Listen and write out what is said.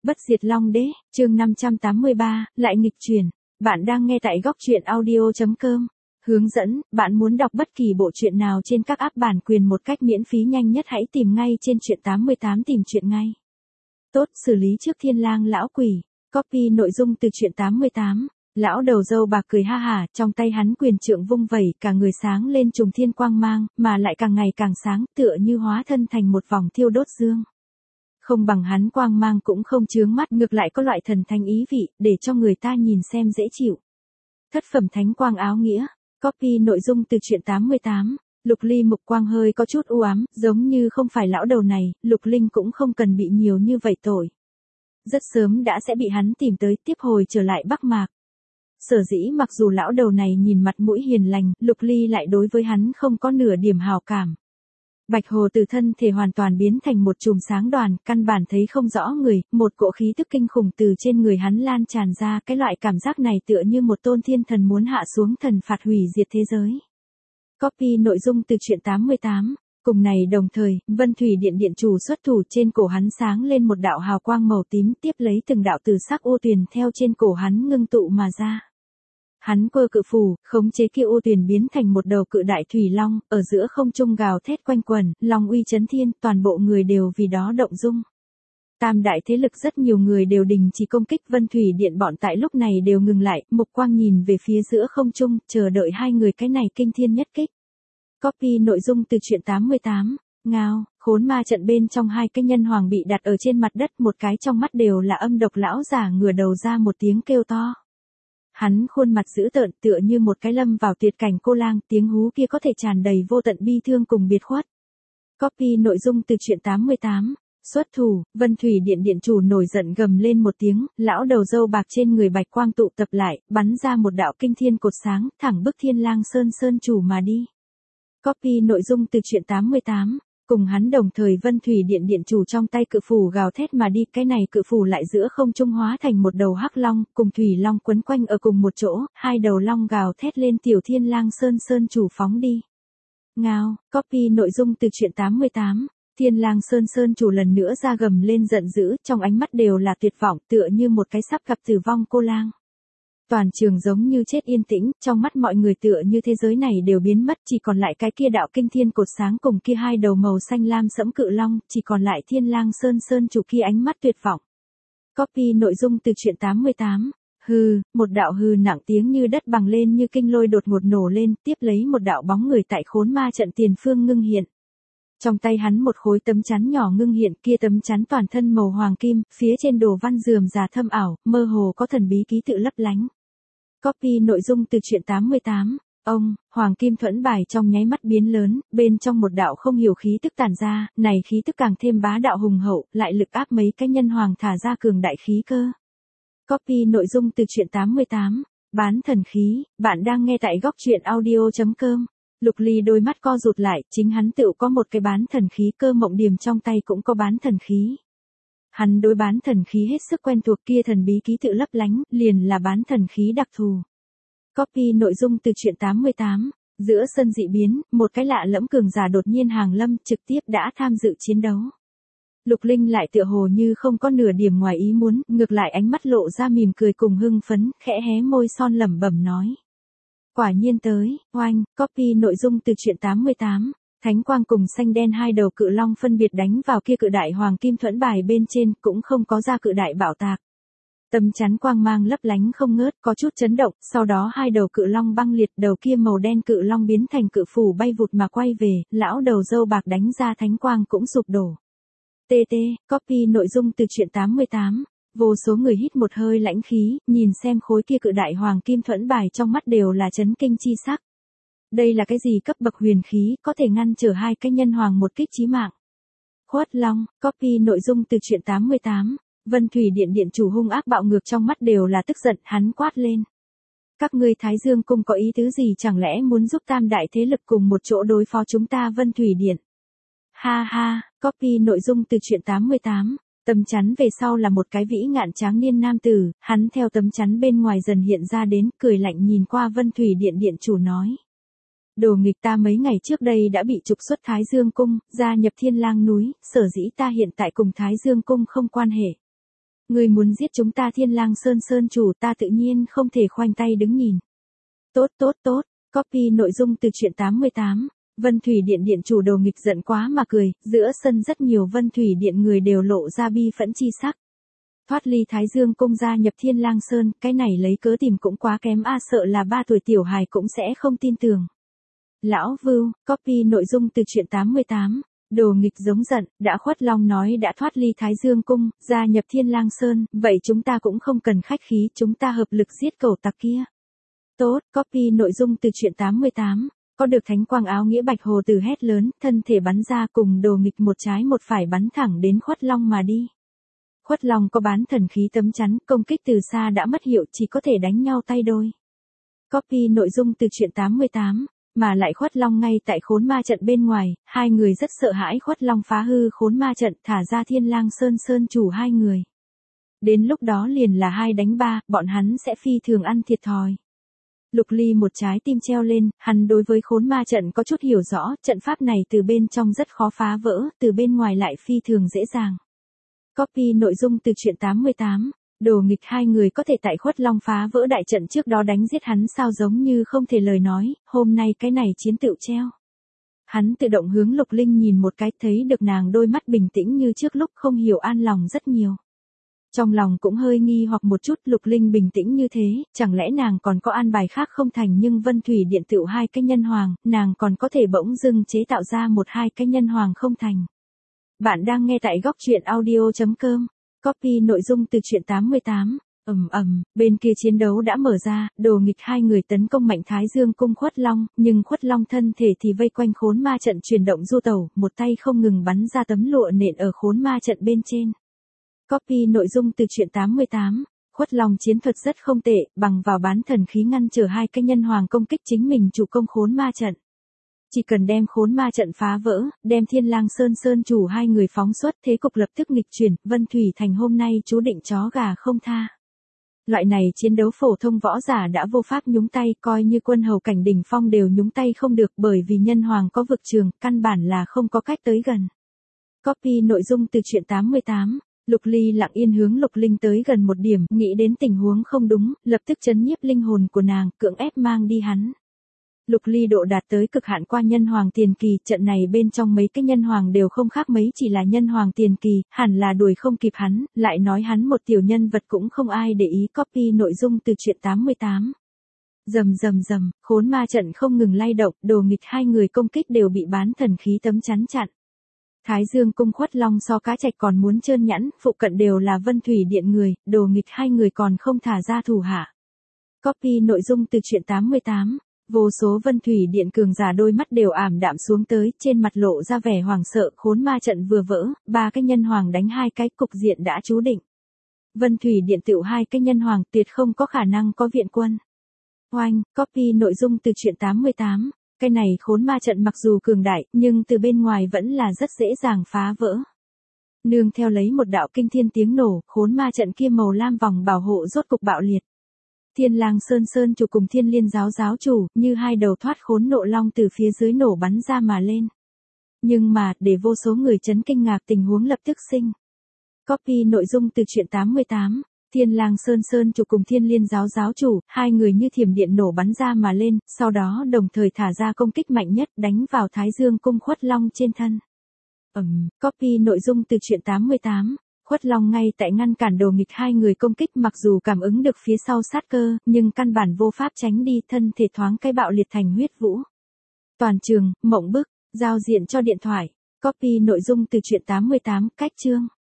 Bất diệt Long Đế, chương 583, lại nghịch chuyển. Bạn đang nghe tại góc truyện audio.com. Hướng dẫn, bạn muốn đọc bất kỳ bộ truyện nào trên các app bản quyền một cách miễn phí nhanh nhất hãy tìm ngay trên truyện 88 tìm truyện ngay. Tốt, xử lý trước Thiên Lang lão quỷ. Copy nội dung từ truyện 88. Lão đầu râu bạc cười ha hả, trong tay hắn quyền trượng vung vẩy, cả người sáng lên trùng thiên quang mang, mà lại càng ngày càng sáng, tựa như hóa thân thành một vòng thiêu đốt dương. Không bằng hắn quang mang cũng không chướng mắt, ngược lại có loại thần thánh ý vị, để cho người ta nhìn xem dễ chịu. Thất phẩm thánh quang áo nghĩa. Copy nội dung từ truyện 88. Lục Ly mục quang hơi có chút u ám, giống như không phải lão đầu này, Lục Linh cũng không cần bị nhiều như vậy tội. Rất sớm đã sẽ bị hắn tìm tới, tiếp hồi trở lại Bắc Mạc. Sở dĩ mặc dù lão đầu này nhìn mặt mũi hiền lành, Lục Ly lại đối với hắn không có nửa điểm hào cảm. Bạch Hồ từ thân thể hoàn toàn biến thành một chùm sáng đoàn, căn bản thấy không rõ người, một cỗ khí tức kinh khủng từ trên người hắn lan tràn ra, cái loại cảm giác này tựa như một tôn thiên thần muốn hạ xuống thần phạt hủy diệt thế giới. Copy nội dung từ truyện 88. Cùng này đồng thời, Vân Thủy Điện điện chủ xuất thủ, trên cổ hắn sáng lên một đạo hào quang màu tím, tiếp lấy từng đạo từ sắc ô tuyền theo trên cổ hắn ngưng tụ mà ra. Hắn quơ cự phù, khống chế kia ô tuyền biến thành một đầu cự đại thủy long, ở giữa không trung gào thét quanh quẩn, long uy chấn thiên, toàn bộ người đều vì đó động dung. Tam đại thế lực rất nhiều người đều đình chỉ công kích, Vân Thủy Điện bọn tại lúc này đều ngừng lại, mục quang nhìn về phía giữa không trung, chờ đợi hai người cái này kinh thiên nhất kích. Copy nội dung từ truyện 88. Ngao, khốn ma trận bên trong hai cái nhân hoàng bị đặt ở trên mặt đất, một cái trong mắt đều là âm độc, lão giả ngửa đầu ra một tiếng kêu to. Hắn khuôn mặt dữ tợn, tựa như một cái lâm vào tuyệt cảnh cô lang, tiếng hú kia có thể tràn đầy vô tận bi thương cùng biệt khuất. Copy nội dung từ truyện 88. Xuất thủ, Vân Thủy Điện điện chủ nổi giận gầm lên một tiếng, lão đầu râu bạc trên người bạch quang tụ tập lại, bắn ra một đạo kinh thiên cột sáng, thẳng bức Thiên Lang Sơn chủ mà đi. Copy nội dung từ truyện 88. Cùng hắn đồng thời Vân Thủy Điện điện chủ trong tay cự phù gào thét mà đi, cái này cự phù lại giữa không trung hóa thành một đầu hắc long, cùng thủy long quấn quanh ở cùng một chỗ, hai đầu long gào thét lên tiểu Thiên Lang Sơn chủ phóng đi. Ngao, copy nội dung từ truyện 88. Thiên Lang Sơn chủ lần nữa ra gầm lên giận dữ, trong ánh mắt đều là tuyệt vọng, tựa như một cái sắp gặp tử vong cô lang. Toàn trường giống như chết yên tĩnh, trong mắt mọi người tựa như thế giới này đều biến mất, chỉ còn lại cái kia đạo kinh thiên cột sáng cùng kia hai đầu màu xanh lam sẫm cự long, chỉ còn lại Thiên Lang Sơn chủ kia ánh mắt tuyệt vọng. Copy nội dung từ truyện 88. Hừ, một đạo hừ nặng tiếng như đất bằng lên như kinh lôi đột ngột nổ lên, tiếp lấy một đạo bóng người tại khốn ma trận tiền phương ngưng hiện. Trong tay hắn một khối tấm chắn nhỏ ngưng hiện, kia tấm chắn toàn thân màu hoàng kim, phía trên đồ văn rườm rà thâm ảo, mơ hồ có thần bí ký tự lấp lánh. Copy nội dung từ truyện 88. Ông, hoàng kim thuẫn bài trong nháy mắt biến lớn, bên trong một đạo không hiểu khí tức tản ra, này khí tức càng thêm bá đạo hùng hậu, lại lực áp mấy cái nhân hoàng thả ra cường đại khí cơ. Copy nội dung từ truyện 88. Bán thần khí, bạn đang nghe tại góc truyện audio.com. Lục Ly đôi mắt co rụt lại, chính hắn tự có một cái bán thần khí, Cơ Mộng Điềm trong tay cũng có bán thần khí. Hắn đối bán thần khí hết sức quen thuộc, kia thần bí ký tự lấp lánh, liền là bán thần khí đặc thù. Copy nội dung từ truyện 88. Giữa sân dị biến, một cái lạ lẫm cường giả đột nhiên hàng lâm, trực tiếp đã tham dự chiến đấu. Lục Linh lại tựa hồ như không có nửa điểm ngoài ý muốn, ngược lại ánh mắt lộ ra mỉm cười cùng hưng phấn, khẽ hé môi son lẩm bẩm nói. Quả nhiên tới, oanh, copy nội dung từ truyện 88. Thánh quang cùng xanh đen hai đầu cự long phân biệt đánh vào kia cự đại hoàng kim thuẫn bài bên trên, cũng không có ra cự đại bạo tạc. Tấm chắn quang mang lấp lánh không ngớt, có chút chấn động, sau đó hai đầu cự long băng liệt, đầu kia màu đen cự long biến thành cự phủ bay vụt mà quay về, lão đầu râu bạc đánh ra thánh quang cũng sụp đổ. TT, copy nội dung từ truyện 88. Vô số người hít một hơi lãnh khí, nhìn xem khối kia cự đại hoàng kim thuẫn bài trong mắt đều là chấn kinh chi sắc. Đây là cái gì cấp bậc huyền khí, có thể ngăn trở hai cái nhân hoàng một kích chí mạng. Khuất Long, copy nội dung từ truyện 88. Vân Thủy Điện điện chủ hung ác bạo ngược, trong mắt đều là tức giận, hắn quát lên. Các ngươi Thái Dương Cung có ý tứ gì, chẳng lẽ muốn giúp tam đại thế lực cùng một chỗ đối phó chúng ta Vân Thủy Điện? Ha ha, copy nội dung từ truyện 88. Tấm chắn về sau là một cái vĩ ngạn tráng niên nam tử, hắn theo tấm chắn bên ngoài dần hiện ra đến, cười lạnh nhìn qua Vân Thủy Điện điện chủ nói. Đồ nghịch, ta mấy ngày trước đây đã bị trục xuất Thái Dương Cung, gia nhập Thiên Lang núi, sở dĩ ta hiện tại cùng Thái Dương Cung không quan hệ. Ngươi muốn giết chúng ta Thiên Lang Sơn Sơn chủ, ta tự nhiên không thể khoanh tay đứng nhìn. Tốt tốt tốt, copy nội dung từ truyện 88. Vân Thủy Điện điện chủ Đồ Nghịch giận quá mà cười, giữa sân rất nhiều Vân Thủy Điện người đều lộ ra bi phẫn chi sắc. Thoát ly Thái Dương cung gia nhập Thiên Lang Sơn, cái này lấy cớ tìm cũng quá kém a, sợ là 3 tuổi tiểu hài cũng sẽ không tin tưởng. Lão Vưu, copy nội dung từ truyện 88. Đồ Nghịch giống giận, đã Khuất Long nói đã thoát ly Thái Dương cung, gia nhập Thiên Lang Sơn, vậy chúng ta cũng không cần khách khí, chúng ta hợp lực giết cẩu tặc kia. Tốt, copy nội dung từ truyện 88. Có được thánh quang áo nghĩa Bạch Hồ Tử hét lớn, thân thể bắn ra cùng Đồ Nghịch một trái một phải bắn thẳng đến Khuất Long mà đi. Khuất Long có bán thần khí tấm chắn, công kích từ xa đã mất hiệu, chỉ có thể đánh nhau tay đôi. Copy nội dung từ truyện 88. Mà lại Khuất Long ngay tại khốn ma trận bên ngoài, hai người rất sợ hãi Khuất Long phá hư khốn ma trận, thả ra Thiên Lang Sơn Sơn chủ hai người. Đến lúc đó liền là 2 đánh 3, bọn hắn sẽ phi thường ăn thiệt thòi. Lục Ly một trái tim treo lên, hắn đối với khốn ma trận có chút hiểu rõ, trận pháp này từ bên trong rất khó phá vỡ, từ bên ngoài lại phi thường dễ dàng. Copy nội dung từ truyện 88. Đồ Nghịch hai người có thể tại Khuất Long phá vỡ đại trận trước đó đánh giết hắn sao giống như không thể lời nói, hôm nay cái này chiến tựu treo. Hắn tự động hướng Lục Linh nhìn một cái, thấy được nàng đôi mắt bình tĩnh như trước lúc không hiểu, an lòng rất nhiều. Trong lòng cũng hơi nghi hoặc một chút, Lục Linh bình tĩnh như thế, chẳng lẽ nàng còn có an bài khác không thành, nhưng Vân Thủy Điện tựu 2 cái nhân hoàng, nàng còn có thể bỗng dưng chế tạo ra 1-2 cái nhân hoàng không thành. Bạn đang nghe tại góc truyện audio.com. Copy nội dung từ truyện 88. Bên kia chiến đấu đã mở ra, Đồ Nghịch hai người tấn công mạnh Thái Dương cung Khuất Long, nhưng Khuất Long thân thể thì vây quanh khốn ma trận chuyển động du tẩu, một tay không ngừng bắn ra tấm lụa nện ở khốn ma trận bên trên. Copy nội dung từ truyện 88. Khuất Long chiến thuật rất không tệ, bằng vào bán thần khí ngăn trở 2 cái nhân hoàng công kích chính mình chủ công khốn ma trận. Chỉ cần đem khốn ma trận phá vỡ, đem Thiên Lang Sơn Sơn chủ hai người phóng xuất, thế cục lập tức nghịch chuyển, Vân Thủy Thành hôm nay chú định chó gà không tha. Loại này chiến đấu phổ thông võ giả đã vô pháp nhúng tay, coi như quân hầu cảnh đỉnh phong đều nhúng tay không được, bởi vì nhân hoàng có vực trường, căn bản là không có cách tới gần. Copy nội dung từ truyện 88. Lục Ly lặng yên hướng Lục Linh tới gần một điểm, nghĩ đến tình huống không đúng, lập tức trấn nhiếp linh hồn của nàng, cưỡng ép mang đi hắn. Lục Ly độ đạt tới cực hạn qua nhân hoàng tiền kỳ, trận này bên trong mấy cái nhân hoàng đều không khác mấy, chỉ là nhân hoàng tiền kỳ, hẳn là đuổi không kịp hắn, lại nói hắn một tiểu nhân vật cũng không ai để ý. Copy nội dung từ truyện 88. Rầm, khốn ma trận không ngừng lay động, Đồ Nghịch hai người công kích đều bị bán thần khí tấm chắn chặn. Thái Dương cung Khuất Long so cá trạch còn muốn trơn nhẵn, phụ cận đều là Vân Thủy Điện người, Đồ Nghịch hai người còn không thả ra thủ hạ. Copy nội dung từ truyện 88. Vô số Vân Thủy Điện cường giả đôi mắt đều ảm đạm xuống tới, trên mặt lộ ra vẻ hoảng sợ, khốn ma trận vừa vỡ, 3 cái nhân hoàng đánh 2 cái, cục diện đã chú định. Vân Thủy Điện tựu 2 cái nhân hoàng, tuyệt không có khả năng có viện quân. Oanh, copy nội dung từ truyện 88. Cái này khốn ma trận mặc dù cường đại, nhưng từ bên ngoài vẫn là rất dễ dàng phá vỡ. Nương theo lấy một đạo kinh thiên tiếng nổ, khốn ma trận kia màu lam vòng bảo hộ rốt cục bạo liệt. Thiên Lang Sơn Sơn chủ cùng Thiên Liên giáo giáo chủ, như 2 đầu thoát khốn nộ long từ phía dưới nổ bắn ra mà lên. Nhưng mà, để vô số người chấn kinh ngạc tình huống lập tức sinh. Copy nội dung từ truyện 88. Thiên Lang Sơn Sơn chủ cùng Thiên Liên giáo giáo chủ, 2 người như thiểm điện nổ bắn ra mà lên, sau đó đồng thời thả ra công kích mạnh nhất, đánh vào Thái Dương cung Khuất Long trên thân. Copy nội dung từ truyện 88. Khuất Long ngay tại ngăn cản Đồ Nghịch hai người công kích, mặc dù cảm ứng được phía sau sát cơ, nhưng căn bản vô pháp tránh đi, thân thể thoáng cái bạo liệt thành huyết vũ. Toàn trường, mộng bức, giao diện cho điện thoại. Copy nội dung từ truyện 88, cách chương.